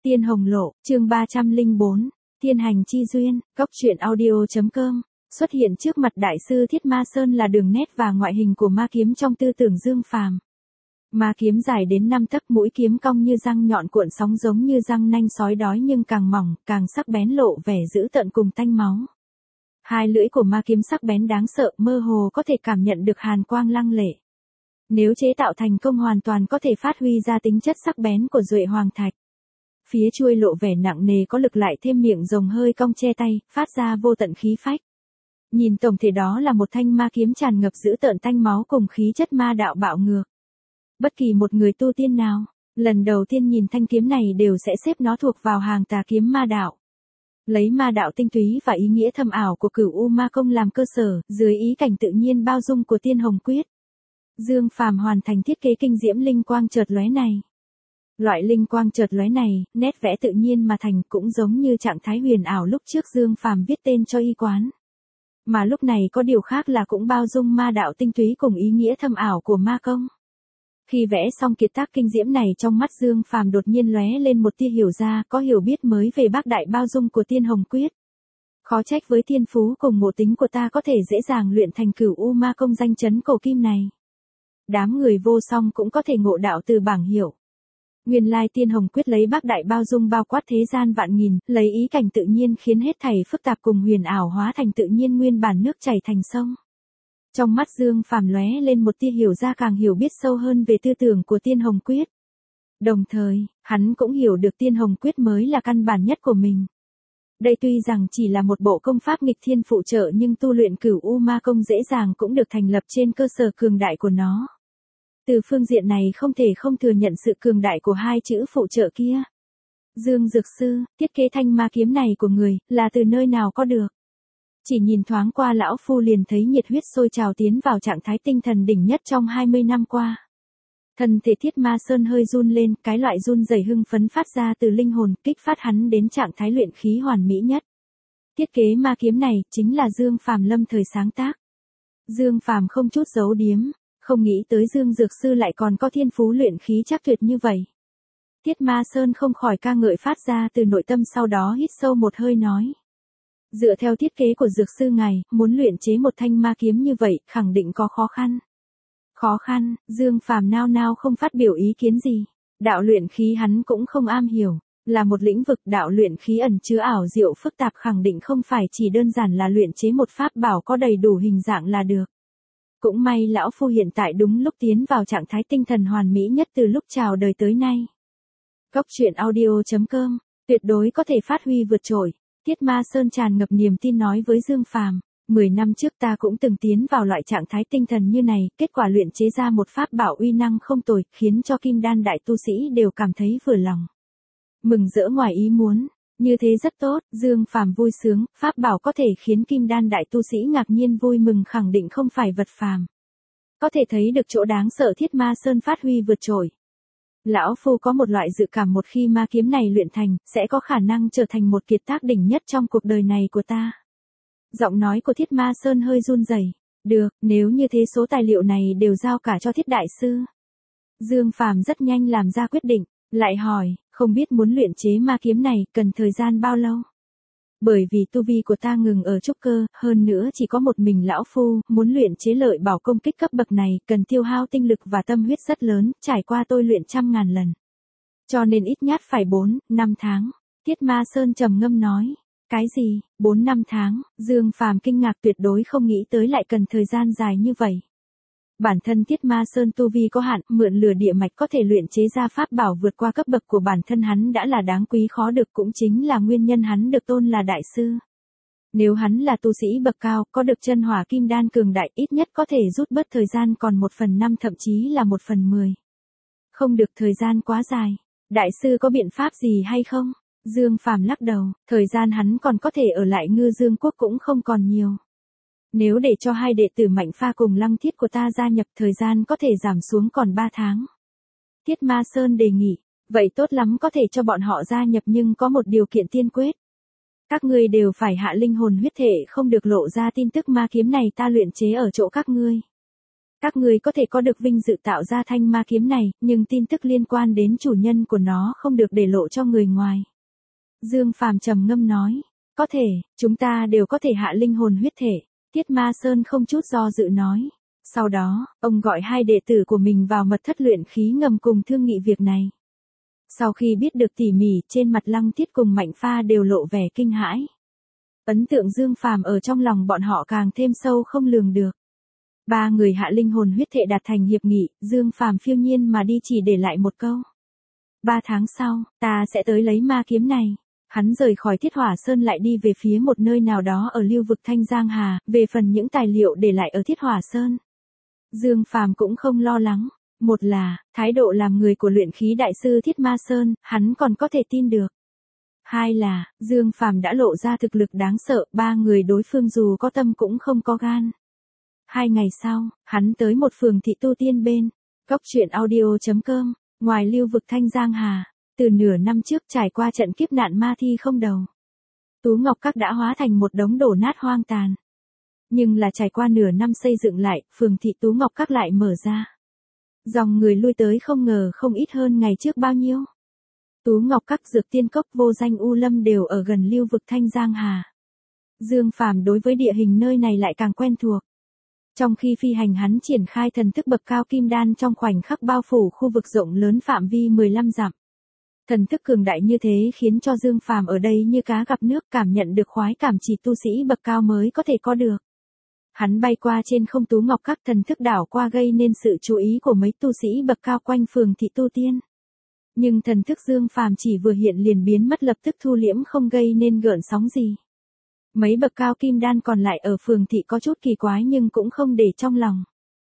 Tiên Hồng Lộ, chương 304, Thiên Hành Chi Duyên, Cốc truyện audio.com, xuất hiện trước mặt Đại sư Thiết Ma Sơn là đường nét và ngoại hình của ma kiếm trong tư tưởng Dương Phàm. Ma kiếm dài đến 5 tấc, mũi kiếm cong như răng nhọn cuộn sóng giống như răng nanh sói đói nhưng càng mỏng, càng sắc bén lộ vẻ dữ tợn cùng tanh máu. Hai lưỡi của ma kiếm sắc bén đáng sợ, mơ hồ có thể cảm nhận được hàn quang lăng lệ. Nếu chế tạo thành công hoàn toàn có thể phát huy ra tính chất sắc bén của Duệ Hoàng Thạch. Phía chuôi lộ vẻ nặng nề có lực lại thêm miệng rồng hơi cong che tay, phát ra vô tận khí phách. Nhìn tổng thể đó là một thanh ma kiếm tràn ngập dữ tợn tanh máu cùng khí chất ma đạo bạo ngược. Bất kỳ một người tu tiên nào, lần đầu tiên nhìn thanh kiếm này đều sẽ xếp nó thuộc vào hàng tà kiếm ma đạo. Lấy ma đạo tinh túy và ý nghĩa thâm ảo của Cửu U Ma Công làm cơ sở, dưới ý cảnh tự nhiên bao dung của Tiên Hồng Quyết. Dương Phàm hoàn thành thiết kế kinh diễm linh quang chợt lóe này. Loại linh quang chợt lóe này, nét vẽ tự nhiên mà thành cũng giống như trạng thái huyền ảo lúc trước Dương Phàm viết tên cho y quán. Mà lúc này có điều khác là cũng bao dung ma đạo tinh túy cùng ý nghĩa thâm ảo của ma công. Khi vẽ xong kiệt tác kinh diễm này trong mắt Dương Phàm đột nhiên lóe lên một tia hiểu ra, có hiểu biết mới về bác đại bao dung của Tiên Hồng Quyết. Khó trách với thiên phú cùng ngộ tính của ta có thể dễ dàng luyện thành Cửu U Ma Công danh chấn cổ kim này. Đám người vô song cũng có thể ngộ đạo từ bảng hiệu. Nguyên lai Tiên Hồng Quyết lấy bác đại bao dung bao quát thế gian vạn nghìn, lấy ý cảnh tự nhiên khiến hết thảy phức tạp cùng huyền ảo hóa thành tự nhiên nguyên bản nước chảy thành sông. Trong mắt Dương Phàm lóe lên một tia hiểu ra, càng hiểu biết sâu hơn về tư tưởng của Tiên Hồng Quyết. Đồng thời, hắn cũng hiểu được Tiên Hồng Quyết mới là căn bản nhất của mình. Đây tuy rằng chỉ là một bộ công pháp nghịch thiên phụ trợ nhưng tu luyện Cửu U Ma Công dễ dàng cũng được thành lập trên cơ sở cường đại của nó. Từ phương diện này không thể không thừa nhận sự cường đại của hai chữ phụ trợ kia. Dương Dược Sư, thiết kế thanh ma kiếm này của người, là từ nơi nào có được? Chỉ nhìn thoáng qua lão phu liền thấy nhiệt huyết sôi trào tiến vào trạng thái tinh thần đỉnh nhất trong 20 năm qua. Thân thể Thiết Ma Sơn hơi run lên, cái loại run rẩy hưng phấn phát ra từ linh hồn, kích phát hắn đến trạng thái luyện khí hoàn mỹ nhất. Thiết kế ma kiếm này chính là Dương Phàm lâm thời sáng tác. Dương Phàm không chút giấu điếm, không nghĩ tới Dương Dược Sư lại còn có thiên phú luyện khí chắc tuyệt như vậy. Thiết Ma Sơn không khỏi ca ngợi phát ra từ nội tâm, sau đó hít sâu một hơi nói. Dựa theo thiết kế của Dược Sư ngài, muốn luyện chế một thanh ma kiếm như vậy, khẳng định có khó khăn. Khó khăn, Dương Phàm nao nao không phát biểu ý kiến gì. Đạo luyện khí hắn cũng không am hiểu, là một lĩnh vực đạo luyện khí ẩn chứa ảo diệu phức tạp, khẳng định không phải chỉ đơn giản là luyện chế một pháp bảo có đầy đủ hình dạng là được. Cũng may lão phu hiện tại đúng lúc tiến vào trạng thái tinh thần hoàn mỹ nhất từ lúc chào đời tới nay. Cốc truyện audio.com, tuyệt đối có thể phát huy vượt trội. Thiết Ma Sơn tràn ngập niềm tin nói với Dương Phàm, 10 năm trước ta cũng từng tiến vào loại trạng thái tinh thần như này, kết quả luyện chế ra một pháp bảo uy năng không tồi, khiến cho kim đan đại tu sĩ đều cảm thấy vừa lòng. Mừng rỡ ngoài ý muốn, như thế rất tốt, Dương Phàm vui sướng, pháp bảo có thể khiến kim đan đại tu sĩ ngạc nhiên vui mừng khẳng định không phải vật phàm. Có thể thấy được chỗ đáng sợ Thiết Ma Sơn phát huy vượt trội. Lão phu có một loại dự cảm một khi ma kiếm này luyện thành, sẽ có khả năng trở thành một kiệt tác đỉnh nhất trong cuộc đời này của ta. Giọng nói của Thiết Ma Sơn hơi run rẩy. Được, nếu như thế số tài liệu này đều giao cả cho Thiết Đại Sư. Dương Phàm rất nhanh làm ra quyết định, lại hỏi, không biết muốn luyện chế ma kiếm này cần thời gian bao lâu? Bởi vì tu vi của ta ngừng ở trúc cơ, hơn nữa chỉ có một mình lão phu, muốn luyện chế lợi bảo công kích cấp bậc này, cần tiêu hao tinh lực và tâm huyết rất lớn, trải qua tôi luyện trăm ngàn lần. Cho nên ít nhất phải 4-5 tháng. Thiết Ma Sơn trầm ngâm nói. Cái gì, 4-5 tháng, Dương Phàm kinh ngạc tuyệt đối không nghĩ tới lại cần thời gian dài như vậy. Bản thân Thiết Ma Sơn tu vi có hạn, mượn lửa địa mạch có thể luyện chế ra pháp bảo vượt qua cấp bậc của bản thân hắn đã là đáng quý khó được, cũng chính là nguyên nhân hắn được tôn là đại sư. Nếu hắn là tu sĩ bậc cao, có được chân hỏa kim đan cường đại, ít nhất có thể rút bớt thời gian còn 1/5 thậm chí là 1/10. Không được thời gian quá dài. Đại sư có biện pháp gì hay không? Dương Phàm lắc đầu, thời gian hắn còn có thể ở lại Ngư Dương Quốc cũng không còn nhiều. Nếu để cho hai đệ tử Mạnh Pha cùng Lăng Thiết của ta gia nhập, thời gian có thể giảm xuống còn 3 tháng. Thiết Ma Sơn đề nghị, vậy tốt lắm, có thể cho bọn họ gia nhập nhưng có một điều kiện tiên quyết. Các ngươi đều phải hạ linh hồn huyết thể, không được lộ ra tin tức ma kiếm này ta luyện chế ở chỗ các ngươi. Các ngươi có thể có được vinh dự tạo ra thanh ma kiếm này, nhưng tin tức liên quan đến chủ nhân của nó không được để lộ cho người ngoài. Dương Phàm trầm ngâm nói, có thể, chúng ta đều có thể hạ linh hồn huyết thể. Tiết Ma Sơn không chút do dự nói. Sau đó, ông gọi 2 đệ tử của mình vào mật thất luyện khí ngầm cùng thương nghị việc này. Sau khi biết được tỉ mỉ, trên mặt Lăng Tiết cùng Mạnh Pha đều lộ vẻ kinh hãi. Ấn tượng Dương Phàm ở trong lòng bọn họ càng thêm sâu không lường được. 3 người hạ linh hồn huyết thể đạt thành hiệp nghị, Dương Phàm phiêu nhiên mà đi chỉ để lại một câu. 3 tháng sau, ta sẽ tới lấy ma kiếm này. Hắn rời khỏi Thiết Hỏa Sơn lại đi về phía một nơi nào đó ở lưu vực Thanh Giang Hà, về phần những tài liệu để lại ở Thiết Hỏa Sơn. Dương Phàm cũng không lo lắng. Một là, thái độ làm người của luyện khí đại sư Thiết Ma Sơn, hắn còn có thể tin được. 2 là, Dương Phàm đã lộ ra thực lực đáng sợ, 3 người đối phương dù có tâm cũng không có gan. 2 ngày sau, hắn tới một phường thị tu tiên bên, Cốc Truyện Audio.com, ngoài lưu vực Thanh Giang Hà, từ nửa năm trước trải qua trận kiếp nạn ma thi không đầu. Tú Ngọc Các đã hóa thành một đống đổ nát hoang tàn. Nhưng là trải qua nửa năm xây dựng lại, phường thị Tú Ngọc Các lại mở ra. Dòng người lui tới không ngờ không ít hơn ngày trước bao nhiêu. Tú Ngọc Các, Dược Tiên Cốc, Vô Danh U Lâm đều ở gần lưu vực Thanh Giang Hà. Dương Phàm đối với địa hình nơi này lại càng quen thuộc. Trong khi phi hành hắn triển khai thần thức bậc cao kim đan trong khoảnh khắc bao phủ khu vực rộng lớn phạm vi 15 dặm. Thần thức cường đại như thế khiến cho Dương Phàm ở đây như cá gặp nước, cảm nhận được khoái cảm chỉ tu sĩ bậc cao mới có thể có được. Hắn bay qua trên không Tú Ngọc Các, thần thức đảo qua gây nên sự chú ý của mấy tu sĩ bậc cao quanh phường thị tu tiên. Nhưng thần thức Dương Phàm chỉ vừa hiện liền biến mất, lập tức thu liễm không gây nên gợn sóng gì. Mấy bậc cao kim đan còn lại ở phường thị có chút kỳ quái nhưng cũng không để trong lòng.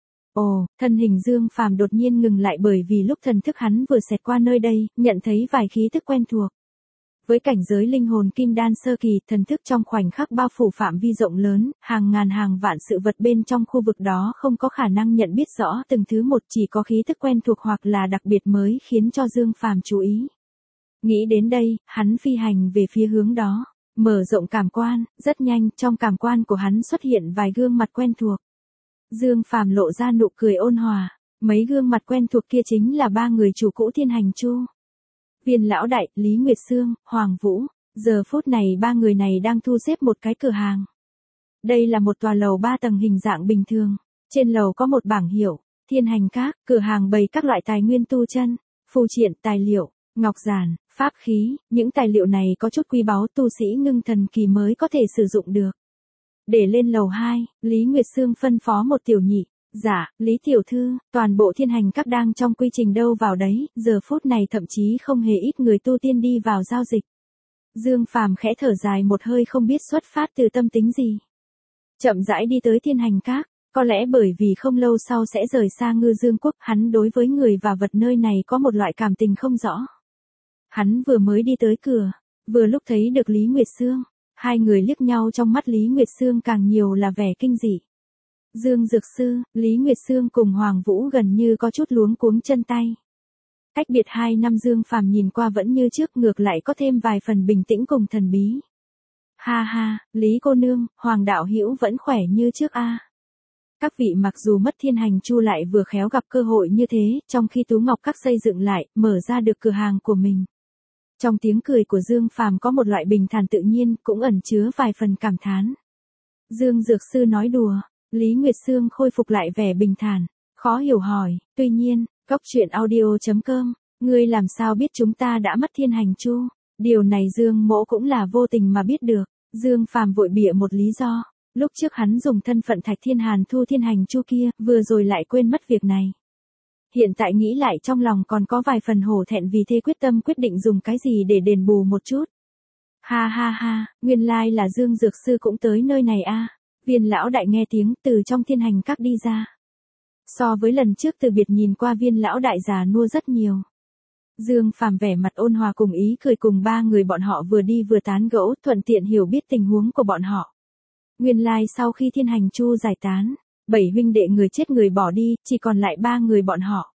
Ồ, thân hình Dương Phàm đột nhiên ngừng lại bởi vì lúc thần thức hắn vừa xẹt qua nơi đây, nhận thấy vài khí tức quen thuộc. Với cảnh giới linh hồn kim đan sơ kỳ, thần thức trong khoảnh khắc bao phủ phạm vi rộng lớn, hàng ngàn hàng vạn sự vật bên trong khu vực đó không có khả năng nhận biết rõ từng thứ một, chỉ có khí tức quen thuộc hoặc là đặc biệt mới khiến cho Dương Phàm chú ý. Nghĩ đến đây, hắn phi hành về phía hướng đó, mở rộng cảm quan, rất nhanh, trong cảm quan của hắn xuất hiện vài gương mặt quen thuộc. Dương Phàm lộ ra nụ cười ôn hòa, mấy gương mặt quen thuộc kia chính là 3 người chủ cũ Thiên Hành Chu. Viên Lão Đại, Lý Nguyệt Sương, Hoàng Vũ. Giờ phút này 3 người này đang thu xếp một cái cửa hàng. Đây là một tòa lầu 3 tầng hình dạng bình thường. Trên lầu có một bảng hiệu, Thiên Hành Các, cửa hàng bày các loại tài nguyên tu chân, phù triện, tài liệu, ngọc giản, pháp khí. Những tài liệu này có chút quý báu, tu sĩ ngưng thần kỳ mới có thể sử dụng được. Để lên lầu 2, Lý Nguyệt Sương phân phó một tiểu nhị. Dạ, Lý tiểu thư, toàn bộ Thiên Hành Các đang trong quy trình đâu vào đấy, giờ phút này thậm chí không hề ít người tu tiên đi vào giao dịch. Dương Phàm khẽ thở dài một hơi, không biết xuất phát từ tâm tính gì. Chậm rãi đi tới Thiên Hành Các, có lẽ bởi vì không lâu sau sẽ rời xa Ngư Dương Quốc, hắn đối với người và vật nơi này có một loại cảm tình không rõ. Hắn vừa mới đi tới cửa, vừa lúc thấy được Lý Nguyệt Sương, 2 người liếc nhau, trong mắt Lý Nguyệt Sương càng nhiều là vẻ kinh dị. Dương Dược Sư, Lý Nguyệt Sương cùng Hoàng Vũ gần như có chút luống cuống chân tay. Cách biệt 2 năm, Dương Phàm nhìn qua vẫn như trước, ngược lại có thêm vài phần bình tĩnh cùng thần bí. Ha ha, Lý cô nương, Hoàng đạo hữu vẫn khỏe như trước a. Các vị mặc dù mất Thiên Hành Chu lại vừa khéo gặp cơ hội như thế, trong khi Tú Ngọc Các xây dựng lại, mở ra được cửa hàng của mình. Trong tiếng cười của Dương Phàm có một loại bình thản tự nhiên, cũng ẩn chứa vài phần cảm thán. Dương Dược Sư nói đùa. Lý Nguyệt Sương khôi phục lại vẻ bình thản, khó hiểu hỏi, tuy nhiên, Cốc Truyện Audio.com, ngươi làm sao biết chúng ta đã mất Thiên Hành Chu? Điều này Dương Mỗ cũng là vô tình mà biết được. Dương Phàm vội bịa một lý do, lúc trước hắn dùng thân phận Thạch Thiên Hàn thu Thiên Hành Chu kia, vừa rồi lại quên mất việc này. Hiện tại nghĩ lại trong lòng còn có vài phần hổ thẹn, vì thế quyết tâm quyết định dùng cái gì để đền bù một chút. Ha ha ha, nguyên lai là Dương Dược Sư cũng tới nơi này a. Viên Lão Đại nghe tiếng từ trong Thiên Hành Các đi ra. So với lần trước từ biệt nhìn qua, Viên Lão Đại già nua rất nhiều. Dương Phàm vẻ mặt ôn hòa cùng ý cười cùng 3 người bọn họ vừa đi vừa tán gẫu, thuận tiện hiểu biết tình huống của bọn họ. Nguyên lai sau khi Thiên Hành Chu giải tán, 7 huynh đệ người chết người bỏ đi, chỉ còn lại 3 người bọn họ.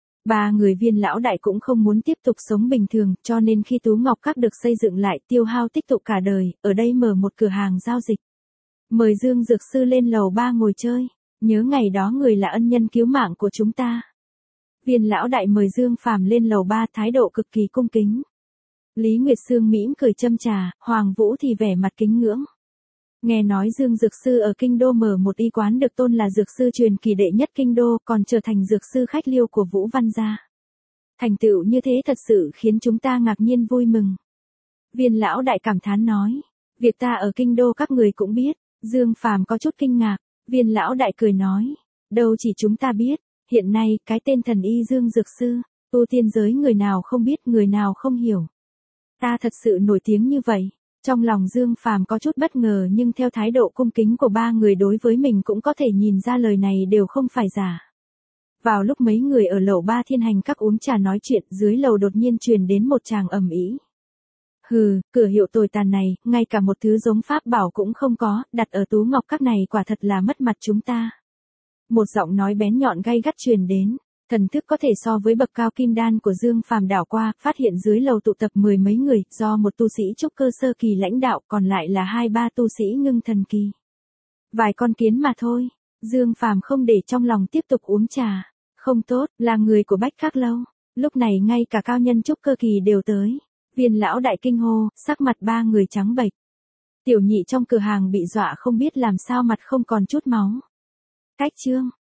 3 người Viên Lão Đại cũng không muốn tiếp tục sống bình thường, cho nên khi Tú Ngọc Các được xây dựng lại, tiêu hao tích tụ cả đời, ở đây mở một cửa hàng giao dịch. Mời Dương Dược Sư lên lầu 3 ngồi chơi. Nhớ ngày đó người là ân nhân cứu mạng của chúng ta. Viên lão đại mời Dương Phàm lên lầu 3, thái độ cực kỳ cung kính. Lý Nguyệt Sương mỉm cười châm trà, Hoàng Vũ thì vẻ mặt kính ngưỡng. Nghe nói Dương Dược Sư ở Kinh Đô mở một y quán được tôn là Dược Sư truyền kỳ đệ nhất Kinh Đô, còn trở thành Dược Sư khách liêu của Vũ Văn gia. Thành tựu như thế thật sự khiến chúng ta ngạc nhiên vui mừng. Viên lão đại cảm thán nói. Việc ta ở Kinh Đô các người cũng biết. Dương Phàm có chút kinh ngạc. Viên lão đại cười nói. Đâu chỉ chúng ta biết. Hiện nay cái tên thần y Dương Dược Sư, tu tiên giới người nào không biết, người nào không hiểu. Ta thật sự nổi tiếng như vậy. Trong lòng Dương Phàm có chút bất ngờ, nhưng theo thái độ cung kính của ba người đối với mình cũng có thể nhìn ra lời này đều không phải giả. Vào lúc mấy người ở lầu 3 Thiên Hành Các uống trà nói chuyện, dưới lầu đột nhiên truyền đến một tràng ầm ĩ. Hừ, cửa hiệu tồi tàn này, ngay cả một thứ giống pháp bảo cũng không có, đặt ở Tú Ngọc Các này quả thật là mất mặt chúng ta. Một giọng nói bén nhọn gay gắt truyền đến, thần thức có thể so với bậc cao kim đan của Dương Phàm đảo qua, phát hiện dưới lầu tụ tập 10 mấy người, do một tu sĩ trúc cơ sơ kỳ lãnh đạo, còn lại là 2-3 tu sĩ ngưng thần kỳ. Vài con kiến mà thôi. Dương Phàm không để trong lòng, tiếp tục uống trà. Không tốt, là người của Bách Khắc Lâu. Lúc này ngay cả cao nhân trúc cơ kỳ đều tới. Viên lão đại kinh hô, sắc mặt ba người trắng bệch. Tiểu nhị trong cửa hàng bị dọa không biết làm sao, mặt không còn chút máu. Cách chương